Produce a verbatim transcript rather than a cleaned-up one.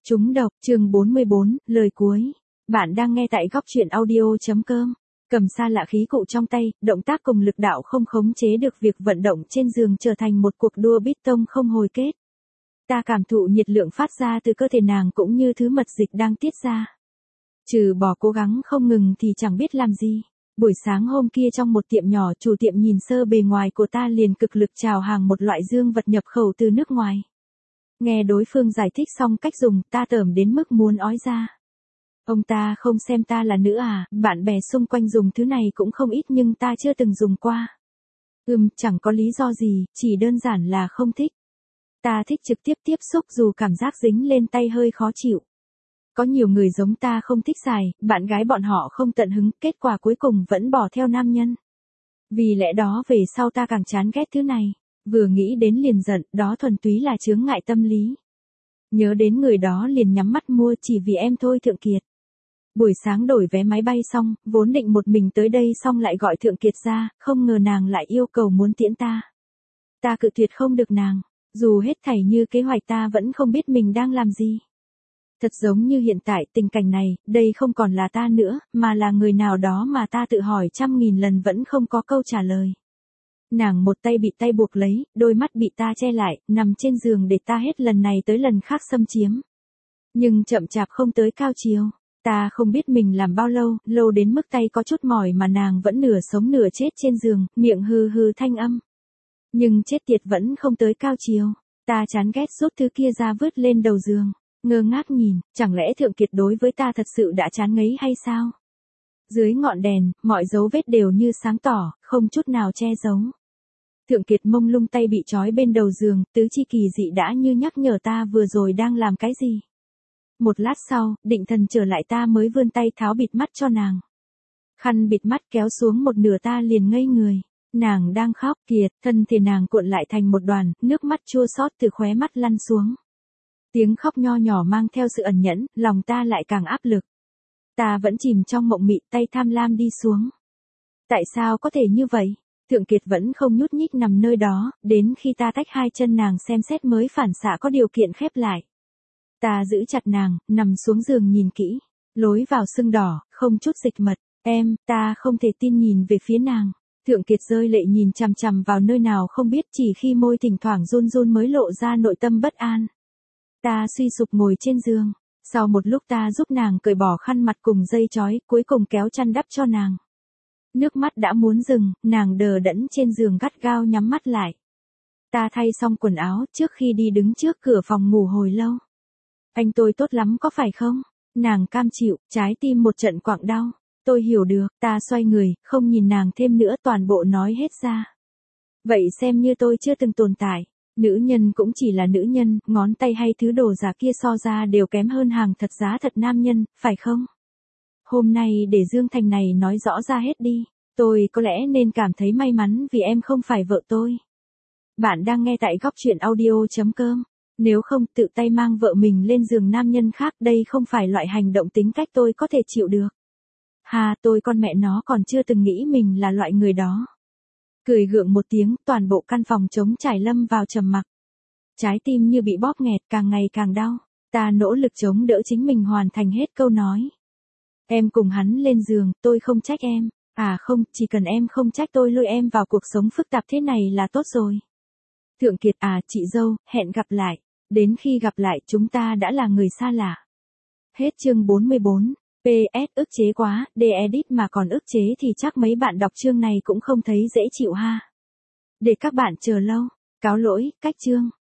Trúng độc, chương bốn mươi bốn, lời cuối. Bạn đang nghe tại góc truyện audio.com. Cầm xa lạ khí cụ trong tay, động tác cùng lực đạo không khống chế được việc vận động trên giường trở thành một cuộc đua bít tông không hồi kết. Ta cảm thụ nhiệt lượng phát ra từ cơ thể nàng cũng như thứ mật dịch đang tiết ra. Trừ bỏ cố gắng không ngừng thì chẳng biết làm gì. Buổi sáng hôm kia trong một tiệm nhỏ, chủ tiệm nhìn sơ bề ngoài của ta liền cực lực chào hàng một loại dương vật nhập khẩu từ nước ngoài. Nghe đối phương giải thích xong cách dùng, ta tởm đến mức muốn ói ra. Ông ta không xem ta là nữ à, bạn bè xung quanh dùng thứ này cũng không ít nhưng ta chưa từng dùng qua. Ừm, chẳng có lý do gì, chỉ đơn giản là không thích. Ta thích trực tiếp tiếp xúc dù cảm giác dính lên tay hơi khó chịu. Có nhiều người giống ta không thích xài, bạn gái bọn họ không tận hứng, kết quả cuối cùng vẫn bỏ theo nam nhân. Vì lẽ đó về sau ta càng chán ghét thứ này. Vừa nghĩ đến liền giận, đó thuần túy là chướng ngại tâm lý. Nhớ đến người đó liền nhắm mắt mua chỉ vì em thôi Thượng Kiệt. Buổi sáng đổi vé máy bay xong, vốn định một mình tới đây xong lại gọi Thượng Kiệt ra, không ngờ nàng lại yêu cầu muốn tiễn ta. Ta cự tuyệt không được nàng, dù hết thảy như kế hoạch ta vẫn không biết mình đang làm gì. Thật giống như hiện tại tình cảnh này, đây không còn là ta nữa, mà là người nào đó mà ta tự hỏi trăm nghìn lần vẫn không có câu trả lời. Nàng một tay bị tay buộc lấy, đôi mắt bị ta che lại, nằm trên giường để ta hết lần này tới lần khác xâm chiếm. Nhưng chậm chạp không tới cao chiều. Ta không biết mình làm bao lâu, lâu đến mức tay có chút mỏi mà nàng vẫn nửa sống nửa chết trên giường, miệng hừ hừ thanh âm. Nhưng chết tiệt vẫn không tới cao chiều. Ta chán ghét rút thứ kia ra vứt lên đầu giường. Ngơ ngác nhìn, chẳng lẽ Thượng Kiệt đối với ta thật sự đã chán ngấy hay sao? Dưới ngọn đèn, mọi dấu vết đều như sáng tỏ, không chút nào che giấu. Thượng Kiệt mông lung tay bị trói bên đầu giường, tứ chi kỳ dị đã như nhắc nhở ta vừa rồi đang làm cái gì. Một lát sau, định thần trở lại ta mới vươn tay tháo bịt mắt cho nàng. Khăn bịt mắt kéo xuống một nửa ta liền ngây người. Nàng đang khóc kiệt, thân thể nàng cuộn lại thành một đoàn, nước mắt chua xót từ khóe mắt lăn xuống. Tiếng khóc nho nhỏ mang theo sự ẩn nhẫn, lòng ta lại càng áp lực. Ta vẫn chìm trong mộng mị, tay tham lam đi xuống. Tại sao có thể như vậy? Thượng Kiệt vẫn không nhúc nhích nằm nơi đó, đến khi ta tách hai chân nàng xem xét mới phản xạ có điều kiện khép lại. Ta giữ chặt nàng, nằm xuống giường nhìn kỹ. Lối vào sưng đỏ, không chút dịch mật. Em, ta không thể tin nhìn về phía nàng. Thượng Kiệt rơi lệ nhìn chằm chằm vào nơi nào không biết, chỉ khi môi thỉnh thoảng run run mới lộ ra nội tâm bất an. Ta suy sụp ngồi trên giường. Sau một lúc ta giúp nàng cởi bỏ khăn mặt cùng dây trói, cuối cùng kéo chăn đắp cho nàng. Nước mắt đã muốn dừng, nàng đờ đẫn trên giường gắt gao nhắm mắt lại. Ta thay xong quần áo trước khi đi đứng trước cửa phòng ngủ hồi lâu. Anh tôi tốt lắm có phải không? Nàng cam chịu, trái tim một trận quặn đau. Tôi hiểu được, ta xoay người, không nhìn nàng thêm nữa, toàn bộ nói hết ra. Vậy xem như tôi chưa từng tồn tại. Nữ nhân cũng chỉ là nữ nhân, ngón tay hay thứ đồ giả kia so ra đều kém hơn hàng thật giá thật nam nhân, phải không? Hôm nay để Dương Thành này nói rõ ra hết đi. Tôi có lẽ nên cảm thấy may mắn vì em không phải vợ tôi. Bạn đang nghe tại góc truyện audio.com. Nếu không tự tay mang vợ mình lên giường nam nhân khác, đây không phải loại hành động tính cách tôi có thể chịu được. Hà, tôi con mẹ nó còn chưa từng nghĩ mình là loại người đó. Cười gượng một tiếng, toàn bộ căn phòng trống trải lâm vào trầm mặc. Trái tim như bị bóp nghẹt, càng ngày càng đau. Ta nỗ lực chống đỡ chính mình hoàn thành hết câu nói. Em cùng hắn lên giường, tôi không trách em. À không, chỉ cần em không trách tôi lôi em vào cuộc sống phức tạp thế này là tốt rồi. Thượng Kiệt à, chị dâu, hẹn gặp lại. Đến khi gặp lại chúng ta đã là người xa lạ. Hết chương bốn mươi bốn. pê ét ức chế quá, để edit mà còn ức chế thì chắc mấy bạn đọc chương này cũng không thấy dễ chịu ha. Để các bạn chờ lâu. Cáo lỗi, cách chương.